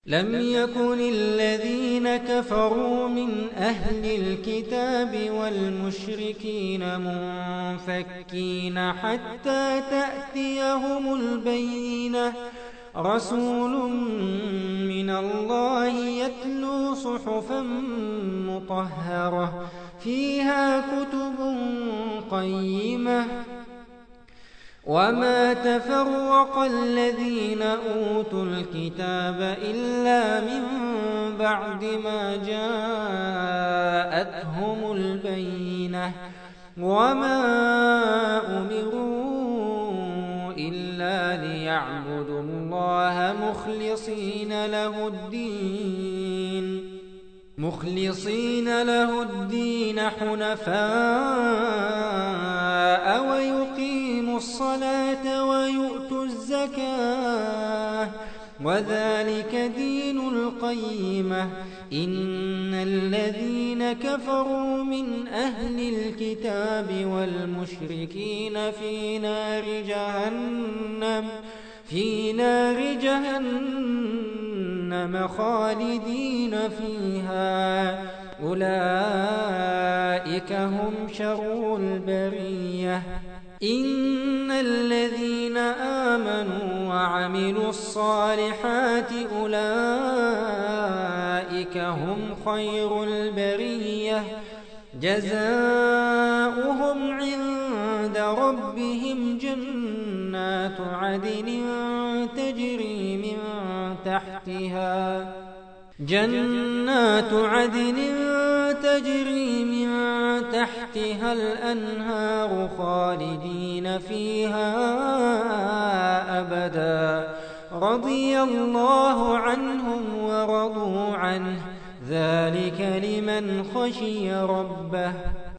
لم يكن الذين كفروا من أهل الكتاب والمشركين منفكين حتى تأتيهم البينة رسول من الله يتلو صحفا مطهرة فيها كتب قيمة وما تفرق الذين أوتوا الكتاب إلا من بعد ما جاءتهم البينة وما أمروا إلا ليعبدوا الله مخلصين له الدين حنفاء ويقيموا الصلاة ويؤتوا الزكاة وذلك دين القيمة إن الذين كفروا من أهل الكتاب والمشركين في نار جهنم خالدين فيها أولئك هم شر البرية إن الذين آمنوا وعملوا الصالحات أولئك هم خير البرية جزاؤهم عند ربهم جنات عدن تجري من تحتها الأنهار خالدين فيها أبدا رضي الله عنهم ورضوا عنه ذلك لمن خشي ربه